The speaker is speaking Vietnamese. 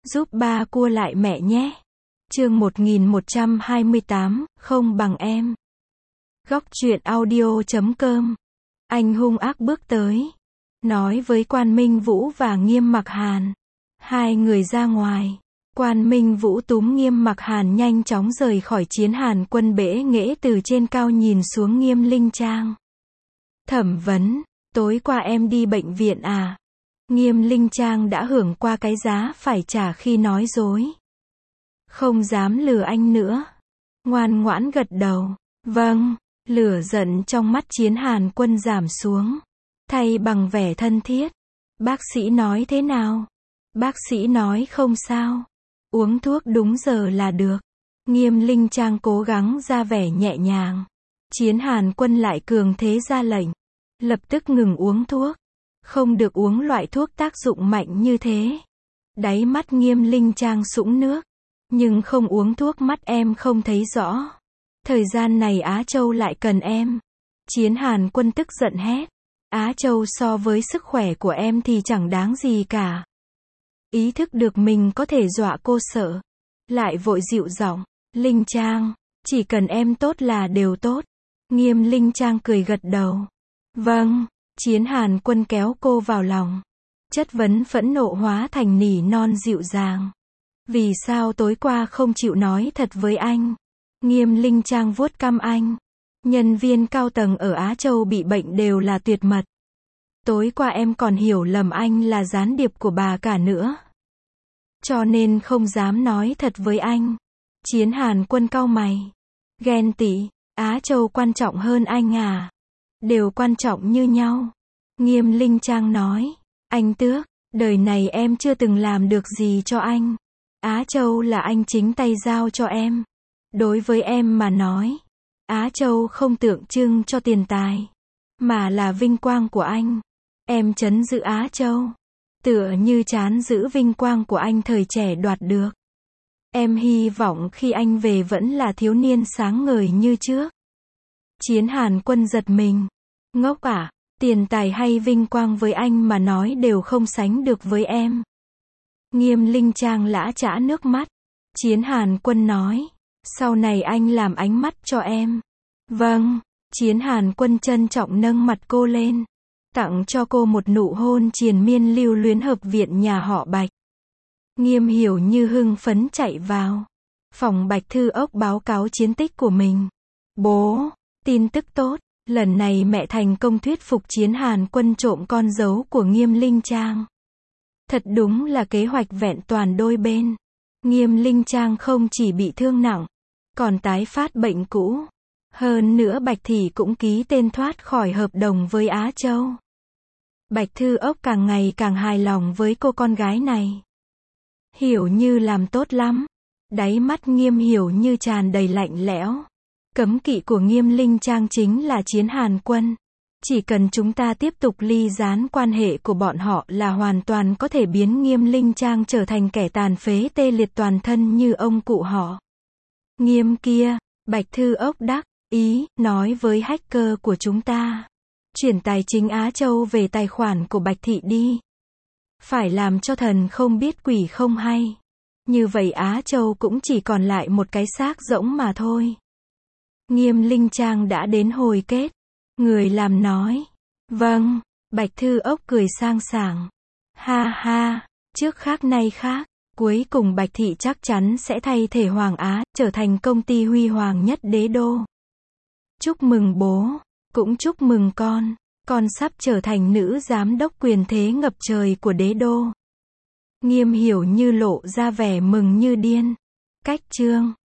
Giúp ba cua lại mẹ nhé. Chương 1128, không bằng em. Góc truyện audio.com. Anh hung ác bước tới, nói với Quan Minh Vũ và Nghiêm Mặc Hàn. Hai người ra ngoài. Quan Minh Vũ túm Nghiêm Mặc Hàn nhanh chóng rời khỏi Chiến Hàn Quân, bẽ nghễ từ trên cao nhìn xuống Nghiêm Linh Trang. Thẩm vấn, tối qua em đi bệnh viện à? Nghiêm Linh Trang đã hưởng qua cái giá phải trả khi nói dối. Không dám lừa anh nữa. Ngoan ngoãn gật đầu. Vâng. Lửa giận trong mắt Chiến Hàn Quân giảm xuống, thay bằng vẻ thân thiết. Bác sĩ nói thế nào? Bác sĩ nói không sao. Uống thuốc đúng giờ là được. Nghiêm Linh Trang cố gắng ra vẻ nhẹ nhàng. Chiến Hàn Quân lại cường thế ra lệnh. Lập tức ngừng uống thuốc. Không được uống loại thuốc tác dụng mạnh như thế. Đáy mắt Nghiêm Linh Trang sũng nước. Nhưng không uống thuốc mắt em không thấy rõ. Thời gian này Á Châu lại cần em. Chiến Hàn Quân tức giận hét. Á Châu so với sức khỏe của em thì chẳng đáng gì cả. Ý thức được mình có thể dọa cô sợ, lại vội dịu giọng. Linh Trang, chỉ cần em tốt là đều tốt. Nghiêm Linh Trang cười gật đầu. Vâng. Chiến Hàn Quân kéo cô vào lòng. Chất vấn phẫn nộ hóa thành nỉ non dịu dàng. Vì sao tối qua không chịu nói thật với anh? Nghiêm Linh Trang vuốt cằm anh. Nhân viên cao tầng ở Á Châu bị bệnh đều là tuyệt mật. Tối qua em còn hiểu lầm anh là gián điệp của bà cả nữa. Cho nên không dám nói thật với anh. Chiến Hàn Quân cau mày. Ghen tị, Á Châu quan trọng hơn anh à? Đều quan trọng như nhau. Nghiêm Linh Trang nói. Anh Tước, đời này em chưa từng làm được gì cho anh. Á Châu là anh chính tay giao cho em. Đối với em mà nói, Á Châu không tượng trưng cho tiền tài, mà là vinh quang của anh. Em trấn giữ Á Châu, tựa như trán giữ vinh quang của anh thời trẻ đoạt được. Em hy vọng khi anh về vẫn là thiếu niên sáng ngời như trước. Chiến Hàn Quân giật mình. Ngốc à, tiền tài hay vinh quang với anh mà nói đều không sánh được với em. Nghiêm Linh Trang lã chã nước mắt. Chiến Hàn Quân nói. Sau này anh làm ánh mắt cho em. Vâng. Chiến Hàn Quân trân trọng nâng mặt cô lên, tặng cho cô một nụ hôn triền miên lưu luyến. Hợp viện nhà họ Bạch. Nghiêm Hiểu Như hưng phấn chạy vào phòng Bạch Thư Ốc báo cáo chiến tích của mình. Bố, tin tức tốt. Lần này mẹ thành công thuyết phục Chiến Hàn Quân trộm con dấu của Nghiêm Linh Trang. Thật đúng là kế hoạch vẹn toàn đôi bên. Nghiêm Linh Trang không chỉ bị thương nặng, còn tái phát bệnh cũ. Hơn nữa Bạch Thị cũng ký tên thoát khỏi hợp đồng với Á Châu. Bạch Thư Ốc càng ngày càng hài lòng với cô con gái này. Hiểu Như làm tốt lắm. Đáy mắt Nghiêm Hiểu Như tràn đầy lạnh lẽo. Cấm kỵ của Nghiêm Linh Trang chính là Chiến Hàn Quân. Chỉ cần chúng ta tiếp tục ly gián quan hệ của bọn họ là hoàn toàn có thể biến Nghiêm Linh Trang trở thành kẻ tàn phế tê liệt toàn thân như ông cụ họ. Nghiêm kia, Bạch Thư Ốc đắc ý, nói với hacker của chúng ta. Chuyển tài chính Á Châu về tài khoản của Bạch Thị đi. Phải làm cho thần không biết quỷ không hay. Như vậy Á Châu cũng chỉ còn lại một cái xác rỗng mà thôi. Nghiêm Linh Trang đã đến hồi kết. Người làm nói. Vâng. Bạch Thư Ốc cười sang sảng. Ha ha. Trước khác nay khác. Cuối cùng Bạch Thị chắc chắn sẽ thay thể Hoàng Á, trở thành công ty huy hoàng nhất đế đô. Chúc mừng bố. Cũng chúc mừng con. Con sắp trở thành nữ giám đốc quyền thế ngập trời của đế đô. Nghiêm Hiểu Như lộ ra vẻ mừng như điên. Cách chương